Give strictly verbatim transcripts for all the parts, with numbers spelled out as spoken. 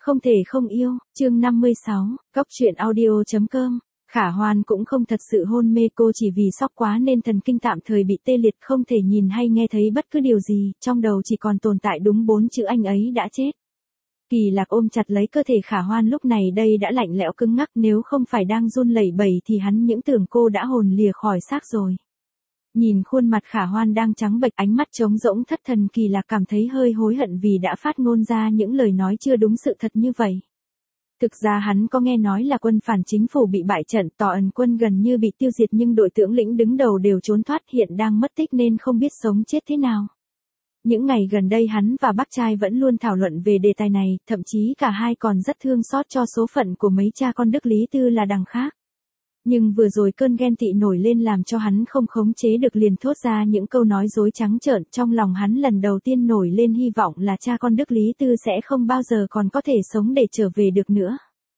Không thể không yêu, chương năm mươi sáu, Cóc truyện audio chấm com. Khả Hoan cũng không thật sự hôn mê, cô chỉ vì sốc quá nên thần kinh tạm thời bị tê liệt, không thể nhìn hay nghe thấy bất cứ điều gì, trong đầu chỉ còn tồn tại đúng bốn chữ anh ấy đã chết. Kỳ Lạc ôm chặt lấy cơ thể Khả Hoan lúc này đây đã lạnh lẽo cứng ngắc, nếu không phải đang run lẩy bẩy thì hắn những tưởng cô đã hồn lìa khỏi xác rồi. Nhìn khuôn mặt Khả Hoan đang trắng bệch, ánh mắt trống rỗng thất thần, Kỳ Lạc cảm thấy hơi hối hận vì đã phát ngôn ra những lời nói chưa đúng sự thật như vậy. Thực ra hắn có nghe nói là quân phản chính phủ bị bại trận, Tỏ Ẩn quân gần như bị tiêu diệt, nhưng đội tướng lĩnh đứng đầu đều trốn thoát, hiện đang mất tích nên không biết sống chết thế nào. Những ngày gần đây hắn và bác trai vẫn luôn thảo luận về đề tài này, thậm chí cả hai còn rất thương xót cho số phận của mấy cha con Đức Lý Tư là đằng khác. Nhưng vừa rồi cơn ghen tị nổi lên làm cho hắn không khống chế được, liền thốt ra những câu nói dối trắng trợn, trong lòng hắn lần đầu tiên nổi lên hy vọng là cha con Đức Lý Tư sẽ không bao giờ còn có thể sống để trở về được nữa.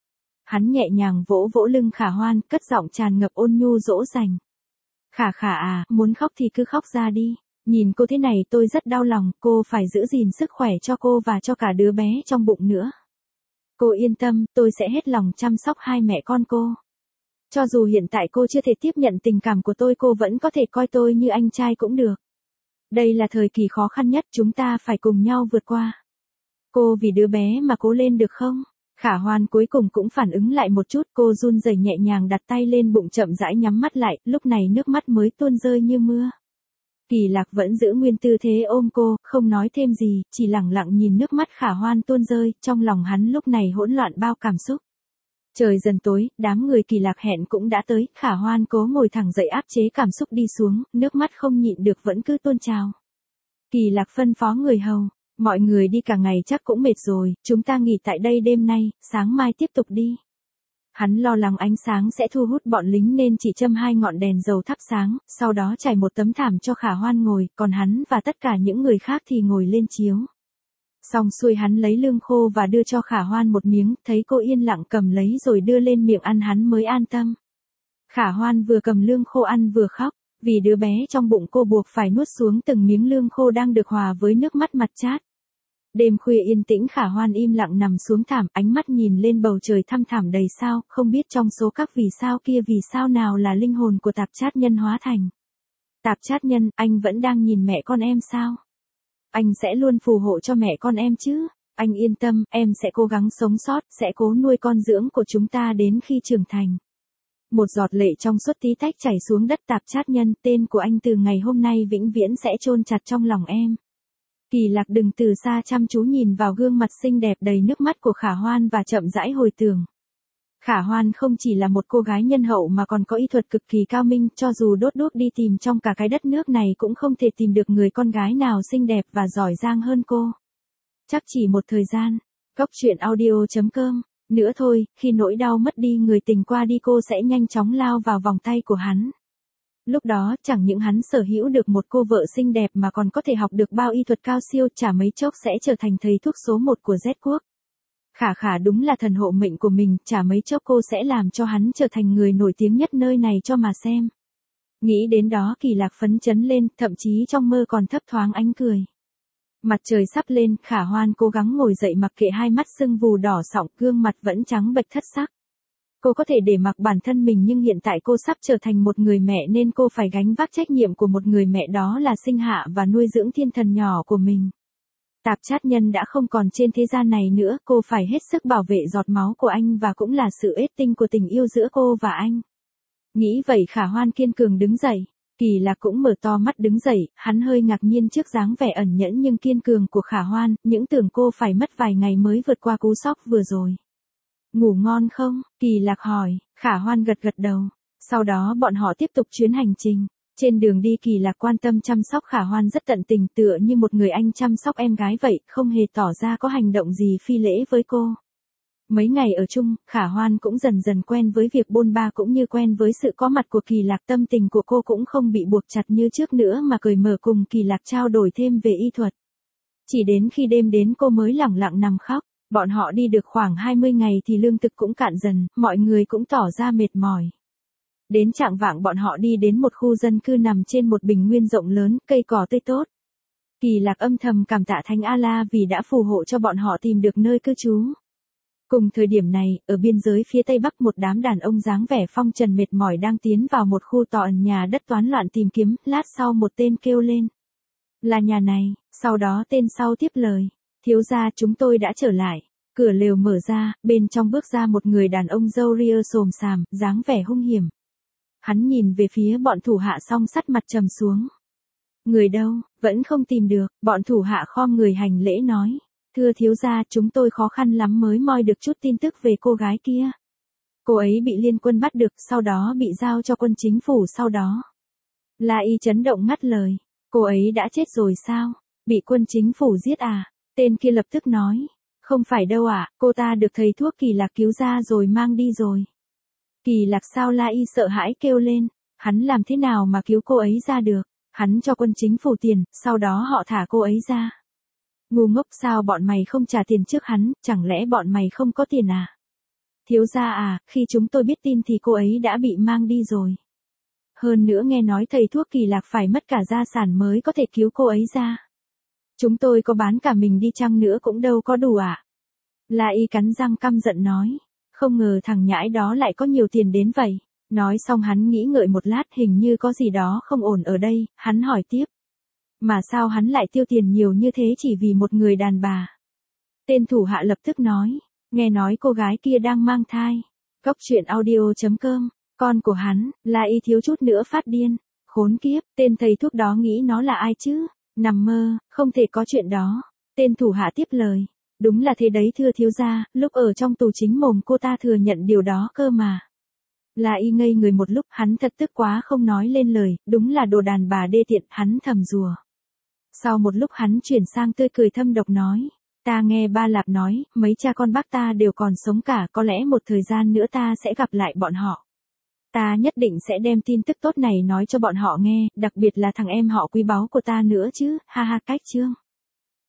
Hắn nhẹ nhàng vỗ vỗ lưng Khả Hoan, cất giọng tràn ngập ôn nhu dỗ dành. Khả Khả à, muốn khóc thì cứ khóc ra đi. Nhìn cô thế này tôi rất đau lòng, cô phải giữ gìn sức khỏe cho cô và cho cả đứa bé trong bụng nữa. Cô yên tâm, tôi sẽ hết lòng chăm sóc hai mẹ con cô. Cho dù hiện tại cô chưa thể tiếp nhận tình cảm của tôi, cô vẫn có thể coi tôi như anh trai cũng được. Đây là thời kỳ khó khăn nhất, chúng ta phải cùng nhau vượt qua. Cô vì đứa bé mà cố lên được không? Khả Hoan cuối cùng cũng phản ứng lại một chút, cô run rẩy nhẹ nhàng đặt tay lên bụng, chậm rãi nhắm mắt lại, lúc này nước mắt mới tuôn rơi như mưa. Kỳ Lạc vẫn giữ nguyên tư thế ôm cô, không nói thêm gì, chỉ lặng lặng nhìn nước mắt Khả Hoan tuôn rơi, trong lòng hắn lúc này hỗn loạn bao cảm xúc. Trời dần tối, đám người Kỳ Lạc hẹn cũng đã tới, Khả Hoan cố ngồi thẳng dậy áp chế cảm xúc đi xuống, nước mắt không nhịn được vẫn cứ tuôn trào. Kỳ Lạc phân phó người hầu, mọi người đi cả ngày chắc cũng mệt rồi, chúng ta nghỉ tại đây đêm nay, sáng mai tiếp tục đi. Hắn lo lắng ánh sáng sẽ thu hút bọn lính nên chỉ châm hai ngọn đèn dầu thắp sáng, sau đó trải một tấm thảm cho Khả Hoan ngồi, còn hắn và tất cả những người khác thì ngồi lên chiếu. Xong xuôi hắn lấy lương khô và đưa cho Khả Hoan một miếng, thấy cô yên lặng cầm lấy rồi đưa lên miệng ăn hắn mới an tâm. Khả Hoan vừa cầm lương khô ăn vừa khóc, vì đứa bé trong bụng cô buộc phải nuốt xuống từng miếng lương khô đang được hòa với nước mắt mặt chát. Đêm khuya yên tĩnh, Khả Hoan im lặng nằm xuống thảm, ánh mắt nhìn lên bầu trời thăm thẳm đầy sao, không biết trong số các vì sao kia vì sao nào là linh hồn của Tạp Chát Nhân hóa thành. Tạp Chát Nhân, anh vẫn đang nhìn mẹ con em sao? Anh sẽ luôn phù hộ cho mẹ con em chứ? Anh yên tâm, em sẽ cố gắng sống sót, sẽ cố nuôi con dưỡng của chúng ta đến khi trưởng thành. Một giọt lệ trong suốt tí tách chảy xuống đất. Tạp Chát Nhân, tên của anh từ ngày hôm nay vĩnh viễn sẽ chôn chặt trong lòng em. Kỳ Lạc đừng từ xa chăm chú nhìn vào gương mặt xinh đẹp đầy nước mắt của Khả Hoan và chậm rãi hồi tưởng. Khả Hoan không chỉ là một cô gái nhân hậu mà còn có y thuật cực kỳ cao minh, cho dù đốt đuốc đi tìm trong cả cái đất nước này cũng không thể tìm được người con gái nào xinh đẹp và giỏi giang hơn cô. Chắc chỉ một thời gian, Cóc truyện audio chấm com, nữa thôi, khi nỗi đau mất đi người tình qua đi cô sẽ nhanh chóng lao vào vòng tay của hắn. Lúc đó, chẳng những hắn sở hữu được một cô vợ xinh đẹp mà còn có thể học được bao y thuật cao siêu, chả mấy chốc sẽ trở thành thầy thuốc số một của Z quốc. Khả Khả đúng là thần hộ mệnh của mình, chả mấy chốc cô sẽ làm cho hắn trở thành người nổi tiếng nhất nơi này cho mà xem. Nghĩ đến đó Kỳ Lạc phấn chấn lên, thậm chí trong mơ còn thấp thoáng ánh cười. Mặt trời sắp lên, Khả Hoan cố gắng ngồi dậy mặc kệ hai mắt sưng vù đỏ sọng, gương mặt vẫn trắng bệch thất sắc. Cô có thể để mặc bản thân mình nhưng hiện tại cô sắp trở thành một người mẹ nên cô phải gánh vác trách nhiệm của một người mẹ, đó là sinh hạ và nuôi dưỡng thiên thần nhỏ của mình. Tạp Chát Nhân đã không còn trên thế gian này nữa, cô phải hết sức bảo vệ giọt máu của anh và cũng là sự kết tinh của tình yêu giữa cô và anh. Nghĩ vậy Khả Hoan kiên cường đứng dậy. Kỳ Lạc cũng mở to mắt đứng dậy, hắn hơi ngạc nhiên trước dáng vẻ ẩn nhẫn nhưng kiên cường của Khả Hoan, những tưởng cô phải mất vài ngày mới vượt qua cú sốc vừa rồi. Ngủ ngon không? Kỳ Lạc hỏi. Khả Hoan gật gật đầu. Sau đó bọn họ tiếp tục chuyến hành trình. Trên đường đi Kỳ Lạc quan tâm chăm sóc Khả Hoan rất tận tình, tựa như một người anh chăm sóc em gái vậy, không hề tỏ ra có hành động gì phi lễ với cô. Mấy ngày ở chung, Khả Hoan cũng dần dần quen với việc bôn ba cũng như quen với sự có mặt của Kỳ Lạc, tâm tình của cô cũng không bị buộc chặt như trước nữa mà cởi mở cùng Kỳ Lạc trao đổi thêm về y thuật. Chỉ đến khi đêm đến cô mới lẳng lặng nằm khóc. Bọn họ đi được khoảng hai mươi ngày thì lương thực cũng cạn dần, mọi người cũng tỏ ra mệt mỏi. Đến chạng vạng bọn họ đi đến một khu dân cư nằm trên một bình nguyên rộng lớn, cây cỏ tươi tốt. Kỳ Lạc âm thầm cảm tạ Thánh A-la vì đã phù hộ cho bọn họ tìm được nơi cư trú. Cùng thời điểm này, ở biên giới phía tây bắc một đám đàn ông dáng vẻ phong trần mệt mỏi đang tiến vào một khu tọa nhà đất toán loạn tìm kiếm, lát sau một tên kêu lên. Là nhà này, sau đó tên sau tiếp lời. Thiếu gia chúng tôi đã trở lại. Cửa lều mở ra, bên trong bước ra một người đàn ông râu ria xồm xàm, dáng vẻ hung hiểm. Hắn nhìn về phía bọn thủ hạ song sắt mặt trầm xuống. Người đâu, vẫn không tìm được, bọn thủ hạ khom người hành lễ nói. Thưa thiếu gia chúng tôi khó khăn lắm mới moi được chút tin tức về cô gái kia. Cô ấy bị liên quân bắt được, sau đó bị giao cho quân chính phủ sau đó. La Y chấn động ngắt lời. Cô ấy đã chết rồi sao? Bị quân chính phủ giết à? Tên kia lập tức nói. Không phải đâu ạ, à, cô ta được thầy thuốc Kỳ Lạc cứu ra rồi mang đi rồi. Kỳ Lạc sao? La Y sợ hãi kêu lên. Hắn làm thế nào mà cứu cô ấy ra được? Hắn cho quân chính phủ tiền, sau đó họ thả cô ấy ra. Ngu ngốc sao bọn mày không trả tiền trước hắn, chẳng lẽ bọn mày không có tiền à? Thiếu gia à, khi chúng tôi biết tin thì cô ấy đã bị mang đi rồi. Hơn nữa nghe nói thầy thuốc Kỳ Lạc phải mất cả gia sản mới có thể cứu cô ấy ra. Chúng tôi có bán cả mình đi chăng nữa cũng đâu có đủ ạ. À? La Y cắn răng căm giận nói. Không ngờ thằng nhãi đó lại có nhiều tiền đến vậy. Nói xong hắn nghĩ ngợi một lát hình như có gì đó không ổn ở đây, hắn hỏi tiếp. Mà sao hắn lại tiêu tiền nhiều như thế chỉ vì một người đàn bà? Tên thủ hạ lập tức nói. Nghe nói cô gái kia đang mang thai. Cốc truyện audio chấm com. Con của hắn, La Y thiếu chút nữa phát điên. Khốn kiếp, tên thầy thuốc đó nghĩ nó là ai chứ? Nằm mơ, không thể có chuyện đó. Tên thủ hạ tiếp lời. Đúng là thế đấy thưa thiếu gia, lúc ở trong tù chính mồm cô ta thừa nhận điều đó cơ mà. La Y ngây người một lúc, hắn thật tức quá không nói lên lời, đúng là đồ đàn bà đê tiện, hắn thầm rùa. Sau một lúc hắn chuyển sang tươi cười thâm độc nói. Ta nghe ba Lạp nói, mấy cha con bác ta đều còn sống cả, có lẽ một thời gian nữa ta sẽ gặp lại bọn họ. Ta nhất định sẽ đem tin tức tốt này nói cho bọn họ nghe, đặc biệt là thằng em họ quý báu của ta nữa chứ, ha ha cách chương.